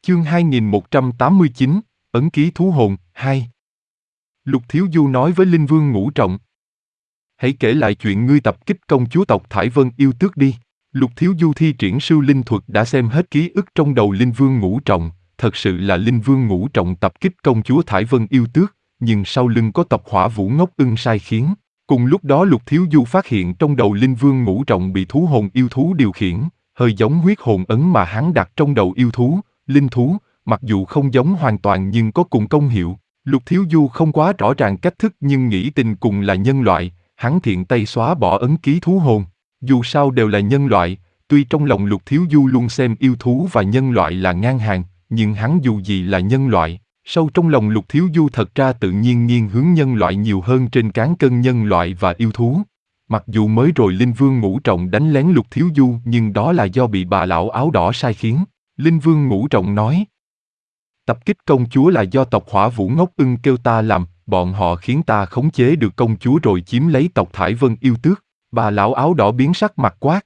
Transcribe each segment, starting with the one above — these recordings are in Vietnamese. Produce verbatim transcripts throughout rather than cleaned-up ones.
Chương hai nghìn một trăm tám mươi chín, Ấn ký thú hồn, hai. Lục Thiếu Du nói với Linh Vương Ngũ Trọng. Hãy kể lại chuyện ngươi tập kích công chúa tộc Thải Vân Yêu Tước đi. Lục Thiếu Du thi triển Sưu Linh thuật đã xem hết ký ức trong đầu Linh Vương Ngũ Trọng, thật sự là Linh Vương Ngũ Trọng tập kích công chúa Thải Vân Yêu Tước, nhưng sau lưng có tộc Hỏa Vũ Ngốc Ưng sai khiến. Cùng lúc đó Lục Thiếu Du phát hiện trong đầu Linh Vương Ngũ Trọng bị thú hồn yêu thú điều khiển, hơi giống huyết hồn ấn mà hắn đặt trong đầu yêu thú, linh thú, mặc dù không giống hoàn toàn nhưng có cùng công hiệu. Lục Thiếu Du không quá rõ ràng cách thức nhưng nghĩ tình cùng là nhân loại, hắn thiện tay xóa bỏ ấn ký thú hồn. Dù sao đều là nhân loại, tuy trong lòng Lục Thiếu Du luôn xem yêu thú và nhân loại là ngang hàng, nhưng hắn dù gì là nhân loại. Sâu trong lòng Lục Thiếu Du thật ra tự nhiên nghiêng hướng nhân loại nhiều hơn trên cán cân nhân loại và yêu thú. Mặc dù mới rồi Linh Vương Ngũ Trọng đánh lén Lục Thiếu Du nhưng đó là do bị bà lão áo đỏ sai khiến. Linh Vương Ngũ Trọng nói. Tập kích công chúa là do tộc Hỏa Vũ Ngốc Ưng kêu ta làm, bọn họ khiến ta khống chế được công chúa rồi chiếm lấy tộc Thải Vân Yêu Tước. Bà lão áo đỏ biến sắc mặt quát.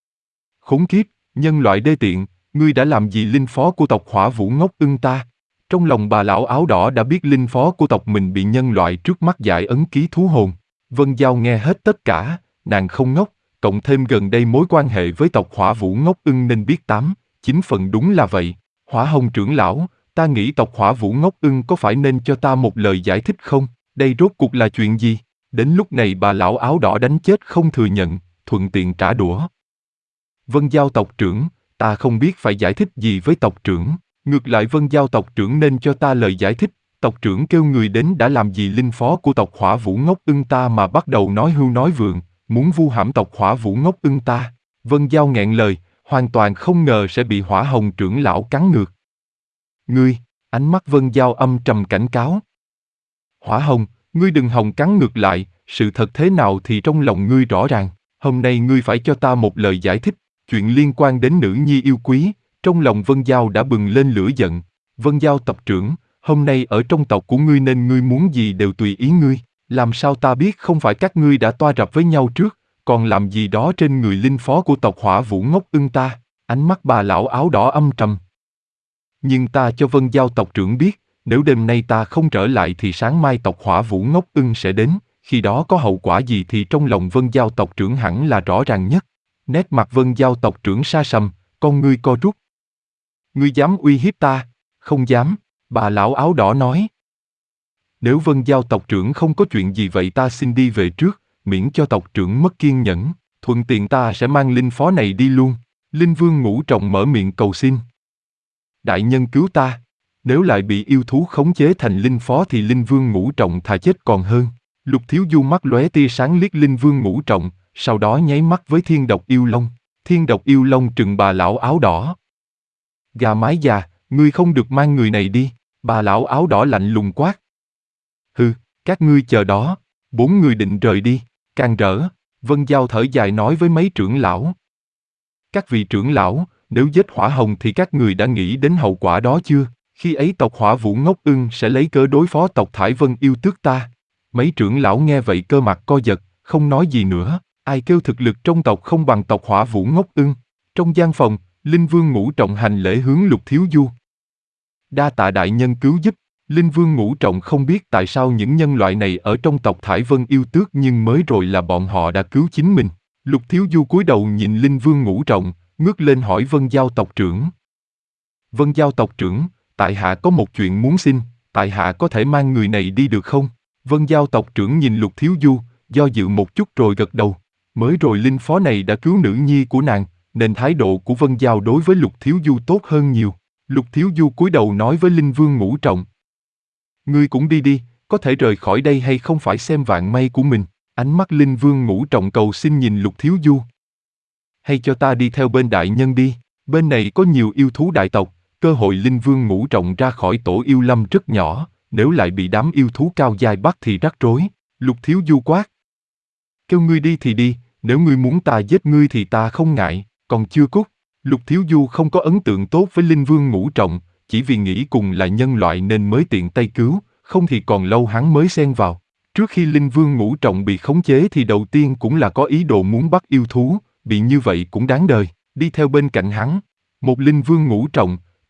Khốn kiếp, nhân loại đê tiện, ngươi đã làm gì linh phó của tộc Hỏa Vũ Ngốc Ưng ta? Trong lòng bà lão áo đỏ đã biết linh phó của tộc mình bị nhân loại trước mắt giải ấn ký thú hồn. Vân Giao nghe hết tất cả, nàng không ngốc, cộng thêm gần đây mối quan hệ với tộc Hỏa Vũ Ngốc Ưng nên biết tám, chín phần đúng là vậy. Hỏa Hồng trưởng lão, ta nghĩ tộc Hỏa Vũ Ngốc Ưng có phải nên cho ta một lời giải thích không? Đây rốt cuộc là chuyện gì? Đến lúc này bà lão áo đỏ đánh chết không thừa nhận, thuận tiện trả đũa. Vân Giao tộc trưởng, ta không biết phải giải thích gì với tộc trưởng. Ngược lại Vân Giao tộc trưởng nên cho ta lời giải thích. Tộc trưởng kêu người đến đã làm gì linh phó của tộc Hỏa Vũ Ngốc Ưng ta mà bắt đầu nói hưu nói vượng, muốn vu hãm tộc Hỏa Vũ Ngốc Ưng ta. Vân Giao nghẹn lời, hoàn toàn không ngờ sẽ bị Hỏa Hồng trưởng lão cắn ngược. Ngươi, ánh mắt Vân Giao âm trầm cảnh cáo. Hỏa Hồng, ngươi đừng hòng cắn ngược lại, sự thật thế nào thì trong lòng ngươi rõ ràng. Hôm nay ngươi phải cho ta một lời giải thích, chuyện liên quan đến nữ nhi yêu quý. Trong lòng Vân Giao đã bừng lên lửa giận. Vân Giao tộc trưởng, hôm nay ở trong tộc của ngươi nên ngươi muốn gì đều tùy ý ngươi. Làm sao ta biết không phải các ngươi đã toa rập với nhau trước, còn làm gì đó trên người linh phó của tộc Hỏa Vũ Ngốc Ưng ta? Ánh mắt bà lão áo đỏ âm trầm. Nhưng ta cho Vân Giao tộc trưởng biết, nếu đêm nay ta không trở lại thì sáng mai tộc Hỏa Vũ Ngốc Ưng sẽ đến, khi đó có hậu quả gì thì trong lòng Vân Giao tộc trưởng hẳn là rõ ràng nhất. Nét mặt Vân Giao tộc trưởng sa sầm, con ngươi co rút. Ngươi dám uy hiếp ta? Không dám, bà lão áo đỏ nói. Nếu Vân Giao tộc trưởng không có chuyện gì vậy ta xin đi về trước, miễn cho tộc trưởng mất kiên nhẫn, thuận tiện ta sẽ mang linh phó này đi luôn. Linh Vương Ngũ Trọng mở miệng cầu xin. Đại nhân cứu ta, nếu lại bị yêu thú khống chế thành linh phó thì Linh Vương Ngũ Trọng thà chết còn hơn. Lục Thiếu Du mắt lóe tia sáng liếc Linh Vương Ngũ Trọng, sau đó nháy mắt với Thiên Độc Yêu Long. Thiên Độc Yêu Long trừng bà lão áo đỏ. Gà mái già, ngươi không được mang người này đi, bà lão áo đỏ lạnh lùng quát. Hừ, các ngươi chờ đó, bốn người định rời đi, càng rỡ, Vân Giao thở dài nói với mấy trưởng lão. Các vị trưởng lão, nếu giết Hỏa Hồng thì các người đã nghĩ đến hậu quả đó chưa? Khi ấy tộc Hỏa Vũ Ngốc Ưng sẽ lấy cớ đối phó tộc Thải Vân Yêu Tước ta. Mấy trưởng lão nghe vậy cơ mặt co giật, không nói gì nữa. Ai kêu thực lực trong tộc không bằng tộc Hỏa Vũ Ngốc Ưng? Trong gian phòng, Linh Vương Ngũ Trọng hành lễ hướng Lục Thiếu Du. Đa tạ đại nhân cứu giúp. Linh Vương Ngũ Trọng không biết tại sao những nhân loại này ở trong tộc Thải Vân Yêu Tước nhưng mới rồi là bọn họ đã cứu chính mình. Lục Thiếu Du cúi đầu nhìn Linh Vương Ngũ Trọng, ngước lên hỏi Vân Giao tộc trưởng. Vân Giao tộc trưởng, tại hạ có một chuyện muốn xin, tại hạ có thể mang người này đi được không? Vân Giao tộc trưởng nhìn Lục Thiếu Du, do dự một chút rồi gật đầu. Mới rồi linh phó này đã cứu nữ nhi của nàng, nên thái độ của Vân Giao đối với Lục Thiếu Du tốt hơn nhiều. Lục Thiếu Du cúi đầu nói với Linh Vương Ngũ Trọng. Ngươi cũng đi đi, có thể rời khỏi đây hay không phải xem vạn may của mình. Ánh mắt Linh Vương Ngũ Trọng cầu xin nhìn Lục Thiếu Du. Hay cho ta đi theo bên đại nhân đi, bên này có nhiều yêu thú đại tộc, cơ hội Linh Vương Ngũ Trọng ra khỏi tổ yêu lâm rất nhỏ, nếu lại bị đám yêu thú cao giai bắt thì rắc rối. Lục Thiếu Du quát. Kêu ngươi đi thì đi, nếu ngươi muốn ta giết ngươi thì ta không ngại, còn chưa cút. Lục Thiếu Du không có ấn tượng tốt với Linh Vương Ngũ Trọng, chỉ vì nghĩ cùng là nhân loại nên mới tiện tay cứu, không thì còn lâu hắn mới xen vào. Trước khi Linh Vương Ngũ Trọng bị khống chế thì đầu tiên cũng là có ý đồ muốn bắt yêu thú, bị như vậy cũng đáng đời, đi theo bên cạnh hắn. Một Linh Vương Ngũ Trọng,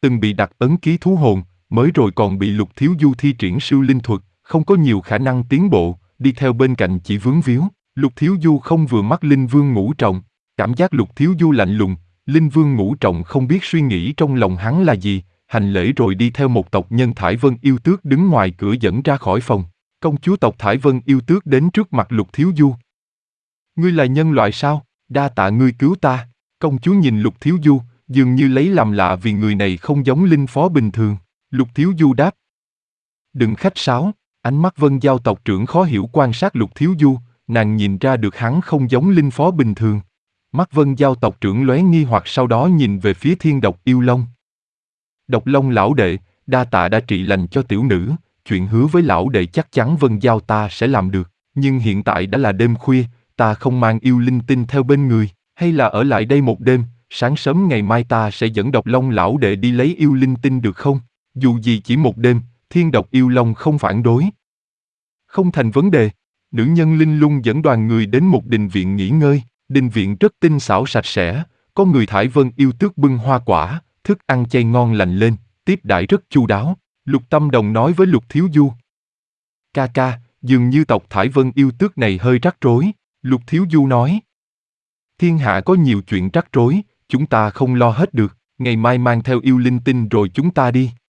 từng bị đặt ấn ký thú hồn, mới rồi còn bị Lục Thiếu Du thi triển siêu linh thuật, không có nhiều khả năng tiến bộ, đi theo bên cạnh chỉ vướng víu. Lục Thiếu Du không vừa mắt Linh Vương Ngũ Trọng, cảm giác Lục Thiếu Du lạnh lùng, Linh Vương Ngũ Trọng không biết suy nghĩ trong lòng hắn là gì, hành lễ rồi đi theo một tộc nhân Thải Vân Yêu Tước đứng ngoài cửa dẫn ra khỏi phòng. Công chúa tộc Thải Vân Yêu Tước đến trước mặt Lục Thiếu Du. Ngươi là nhân loại sao? Đa tạ ngươi cứu ta. Công chúa nhìn Lục Thiếu Du, dường như lấy làm lạ vì người này không giống linh phó bình thường. Lục Thiếu Du đáp. Đừng khách sáo, ánh mắt Vân Giao tộc trưởng khó hiểu quan sát Lục Thiếu Du, nàng nhìn ra được hắn không giống linh phó bình thường. Mắt Vân Giao tộc trưởng lóe nghi hoặc sau đó nhìn về phía Thiên Độc Yêu Long. Độc Long lão đệ, đa tạ đã trị lành cho tiểu nữ, chuyện hứa với lão đệ chắc chắn Vân Giao ta sẽ làm được, nhưng hiện tại đã là đêm khuya, ta không mang yêu linh tinh theo bên người, hay là ở lại đây một đêm, sáng sớm ngày mai ta sẽ dẫn Độc Long lão đệ đi lấy yêu linh tinh được không? Dù gì chỉ một đêm, Thiên Độc Yêu Long không phản đối. Không thành vấn đề. Nữ nhân Linh Lung dẫn đoàn người đến một đình viện nghỉ ngơi, đình viện rất tinh xảo sạch sẽ, có người Thải Vân Yêu Tước bưng hoa quả, thức ăn chay ngon lành lên, tiếp đãi rất chu đáo. Lục Tâm Đồng nói với Lục Thiếu Du. Ca ca, dường như tộc Thải Vân Yêu Tước này hơi rắc rối. Lục Thiếu Du nói. Thiên hạ có nhiều chuyện rắc rối, chúng ta không lo hết được, ngày mai mang theo yêu linh tinh rồi chúng ta đi.